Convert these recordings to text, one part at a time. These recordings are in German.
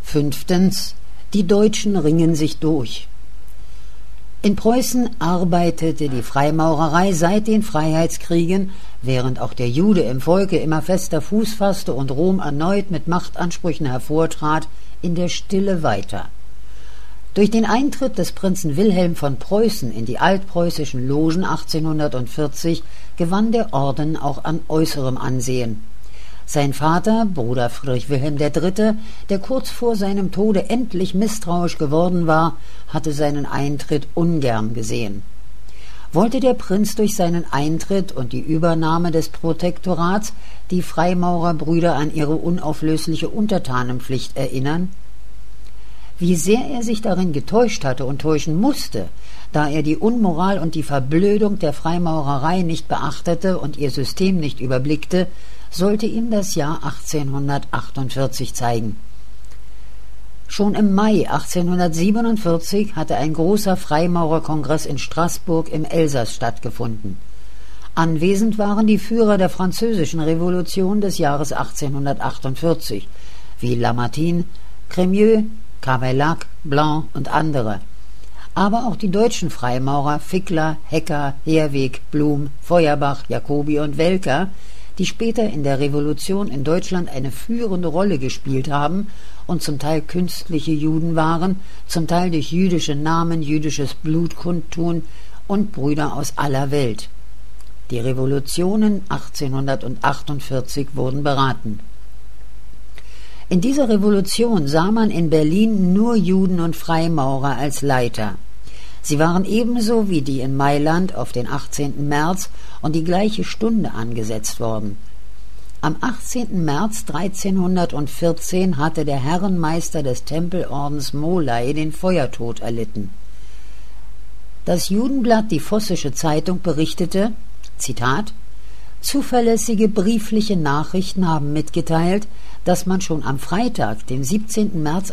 5. Die Deutschen ringen sich durch. In Preußen arbeitete die Freimaurerei seit den Freiheitskriegen, während auch der Jude im Volke immer fester Fuß fasste und Rom erneut mit Machtansprüchen hervortrat, in der Stille weiter. Durch den Eintritt des Prinzen Wilhelm von Preußen in die altpreußischen Logen 1840 gewann der Orden auch an äußerem Ansehen. Sein Vater, Bruder Friedrich Wilhelm III., der kurz vor seinem Tode endlich misstrauisch geworden war, hatte seinen Eintritt ungern gesehen. Wollte der Prinz durch seinen Eintritt und die Übernahme des Protektorats die Freimaurerbrüder an ihre unauflösliche Untertanenpflicht erinnern? Wie sehr er sich darin getäuscht hatte und täuschen musste, da er die Unmoral und die Verblödung der Freimaurerei nicht beachtete und ihr System nicht überblickte, sollte ihm das Jahr 1848 zeigen. Schon im Mai 1847 hatte ein großer Freimaurerkongress in Straßburg im Elsass stattgefunden. Anwesend waren die Führer der französischen Revolution des Jahres 1848, wie Lamartine, Crémieux, Cavaillac, Blanc und andere. Aber auch die deutschen Freimaurer Fickler, Hecker, Herweg, Blum, Feuerbach, Jacobi und Welcker, die später in der Revolution in Deutschland eine führende Rolle gespielt haben und zum Teil künstliche Juden waren, zum Teil durch jüdische Namen, jüdisches Blut kundtun und Brüder aus aller Welt. Die Revolutionen 1848 wurden beraten. In dieser Revolution sah man in Berlin nur Juden und Freimaurer als Leiter. Sie waren ebenso wie die in Mailand auf den 18. März und die gleiche Stunde angesetzt worden. Am 18. März 1314 hatte der Herrenmeister des Tempelordens Molay den Feuertod erlitten. Das Judenblatt Die Vossische Zeitung berichtete, Zitat, zuverlässige briefliche Nachrichten haben mitgeteilt, dass man schon am Freitag, dem 17. März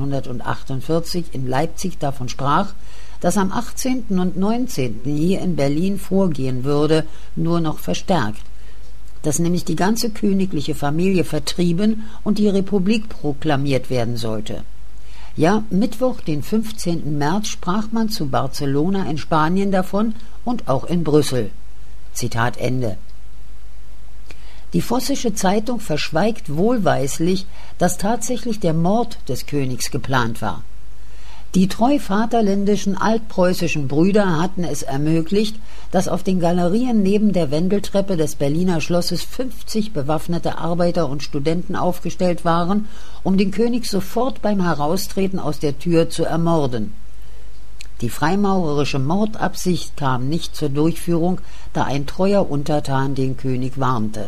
1848 in Leipzig davon sprach, dass am 18. und 19. hier in Berlin vorgehen würde, nur noch verstärkt, dass nämlich die ganze königliche Familie vertrieben und die Republik proklamiert werden sollte. Ja, Mittwoch, den 15. März, sprach man zu Barcelona in Spanien davon und auch in Brüssel. Zitat Ende. Die Vossische Zeitung verschweigt wohlweislich, dass tatsächlich der Mord des Königs geplant war. Die treu vaterländischen altpreußischen Brüder hatten es ermöglicht, dass auf den Galerien neben der Wendeltreppe des Berliner Schlosses 50 bewaffnete Arbeiter und Studenten aufgestellt waren, um den König sofort beim Heraustreten aus der Tür zu ermorden. Die freimaurerische Mordabsicht kam nicht zur Durchführung, da ein treuer Untertan den König warnte.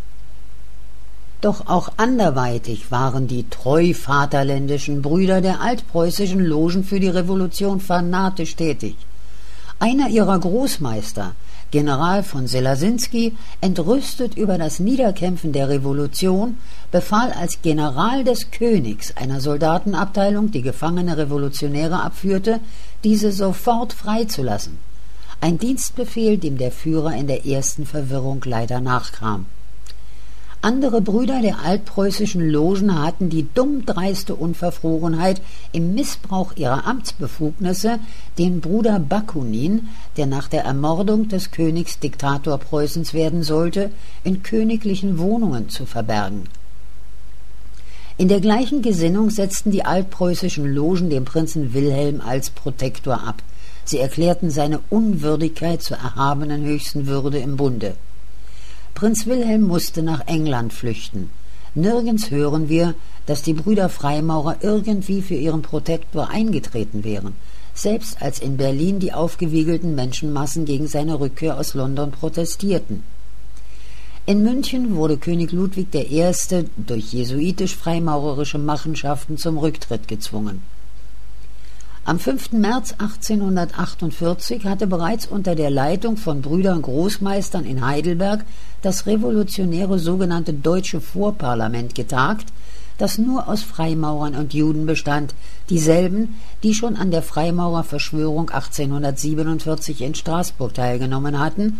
Doch auch anderweitig waren die treu vaterländischen Brüder der altpreußischen Logen für die Revolution fanatisch tätig. Einer ihrer Großmeister, General von Selasinski, entrüstet über das Niederkämpfen der Revolution, befahl als General des Königs einer Soldatenabteilung, die gefangene Revolutionäre abführte, diese sofort freizulassen. Ein Dienstbefehl, dem der Führer in der ersten Verwirrung leider nachkam. Andere Brüder der altpreußischen Logen hatten die dummdreiste Unverfrorenheit, im Missbrauch ihrer Amtsbefugnisse den Bruder Bakunin, der nach der Ermordung des Königs Diktator Preußens werden sollte, in königlichen Wohnungen zu verbergen. In der gleichen Gesinnung setzten die altpreußischen Logen den Prinzen Wilhelm als Protektor ab. Sie erklärten seine Unwürdigkeit zur erhabenen höchsten Würde im Bunde. Prinz Wilhelm musste nach England flüchten. Nirgends hören wir, dass die Brüder Freimaurer irgendwie für ihren Protektor eingetreten wären, selbst als in Berlin die aufgewiegelten Menschenmassen gegen seine Rückkehr aus London protestierten. In München wurde König Ludwig I. durch jesuitisch-freimaurerische Machenschaften zum Rücktritt gezwungen. Am 5. März 1848 hatte bereits unter der Leitung von Brüdern Großmeistern in Heidelberg das revolutionäre sogenannte Deutsche Vorparlament getagt, das nur aus Freimaurern und Juden bestand, dieselben, die schon an der Freimaurerverschwörung 1847 in Straßburg teilgenommen hatten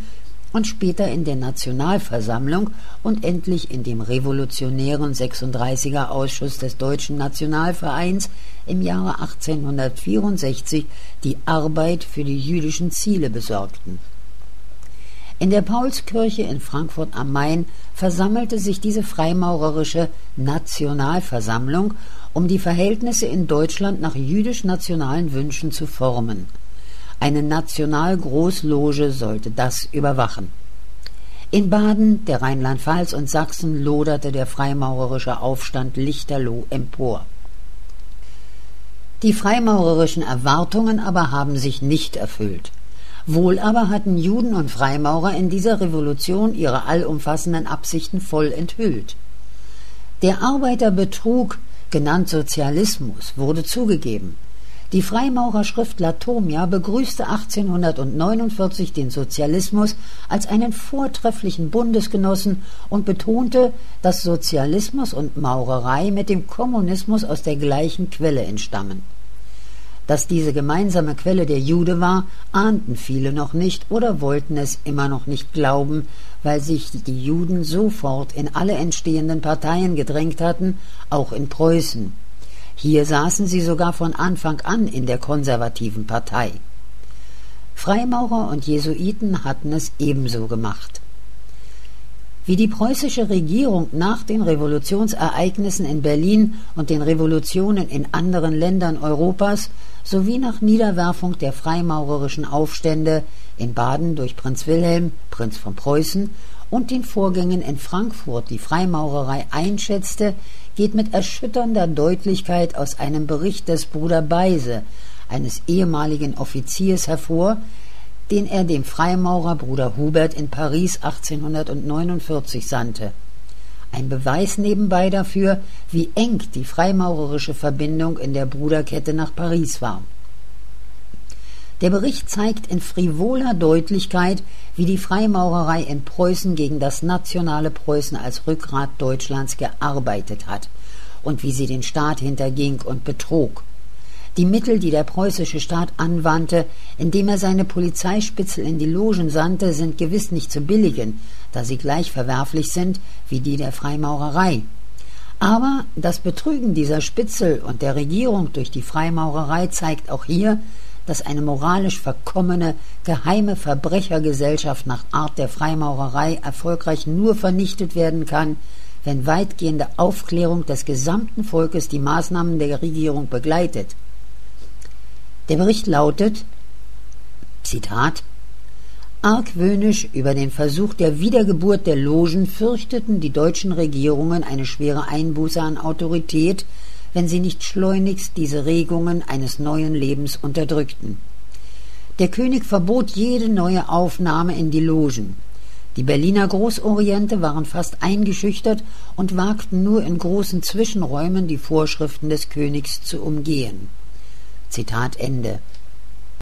und später in der Nationalversammlung und endlich in dem revolutionären 36er Ausschuss des Deutschen Nationalvereins im Jahre 1864 die Arbeit für die jüdischen Ziele besorgten. In der Paulskirche in Frankfurt am Main versammelte sich diese freimaurerische Nationalversammlung, um die Verhältnisse in Deutschland nach jüdisch-nationalen Wünschen zu formen. Eine Nationalgroßloge sollte das überwachen. In Baden, der Rheinland-Pfalz und Sachsen loderte der freimaurerische Aufstand lichterloh empor. Die freimaurerischen Erwartungen aber haben sich nicht erfüllt. Wohl aber hatten Juden und Freimaurer in dieser Revolution ihre allumfassenden Absichten voll enthüllt. Der Arbeiterbetrug, genannt Sozialismus, wurde zugegeben. Die Freimaurerschrift Latomia begrüßte 1849 den Sozialismus als einen vortrefflichen Bundesgenossen und betonte, dass Sozialismus und Maurerei mit dem Kommunismus aus der gleichen Quelle entstammen. Dass diese gemeinsame Quelle der Jude war, ahnten viele noch nicht oder wollten es immer noch nicht glauben, weil sich die Juden sofort in alle entstehenden Parteien gedrängt hatten, auch in Preußen. Hier saßen sie sogar von Anfang an in der konservativen Partei. Freimaurer und Jesuiten hatten es ebenso gemacht. Wie die preußische Regierung nach den Revolutionsereignissen in Berlin und den Revolutionen in anderen Ländern Europas sowie nach Niederwerfung der freimaurerischen Aufstände in Baden durch Prinz Wilhelm, Prinz von Preußen, und den Vorgängen in Frankfurt die Freimaurerei einschätzte, geht mit erschütternder Deutlichkeit aus einem Bericht des Bruder Beise, eines ehemaligen Offiziers, hervor, den er dem Freimaurer Bruder Hubert in Paris 1849 sandte. Ein Beweis nebenbei dafür, wie eng die freimaurerische Verbindung in der Bruderkette nach Paris war. Der Bericht zeigt in frivoler Deutlichkeit, wie die Freimaurerei in Preußen gegen das nationale Preußen als Rückgrat Deutschlands gearbeitet hat und wie sie den Staat hinterging und betrog. Die Mittel, die der preußische Staat anwandte, indem er seine Polizeispitzel in die Logen sandte, sind gewiss nicht zu billigen, da sie gleich verwerflich sind wie die der Freimaurerei. Aber das Betrügen dieser Spitzel und der Regierung durch die Freimaurerei zeigt auch hier, dass eine moralisch verkommene, geheime Verbrechergesellschaft nach Art der Freimaurerei erfolgreich nur vernichtet werden kann, wenn weitgehende Aufklärung des gesamten Volkes die Maßnahmen der Regierung begleitet. Der Bericht lautet, Zitat, argwöhnisch über den Versuch der Wiedergeburt der Logen fürchteten die deutschen Regierungen eine schwere Einbuße an Autorität, wenn sie nicht schleunigst diese Regungen eines neuen Lebens unterdrückten. Der König verbot jede neue Aufnahme in die Logen. Die Berliner Großoriente waren fast eingeschüchtert und wagten nur in großen Zwischenräumen die Vorschriften des Königs zu umgehen. Zitat Ende.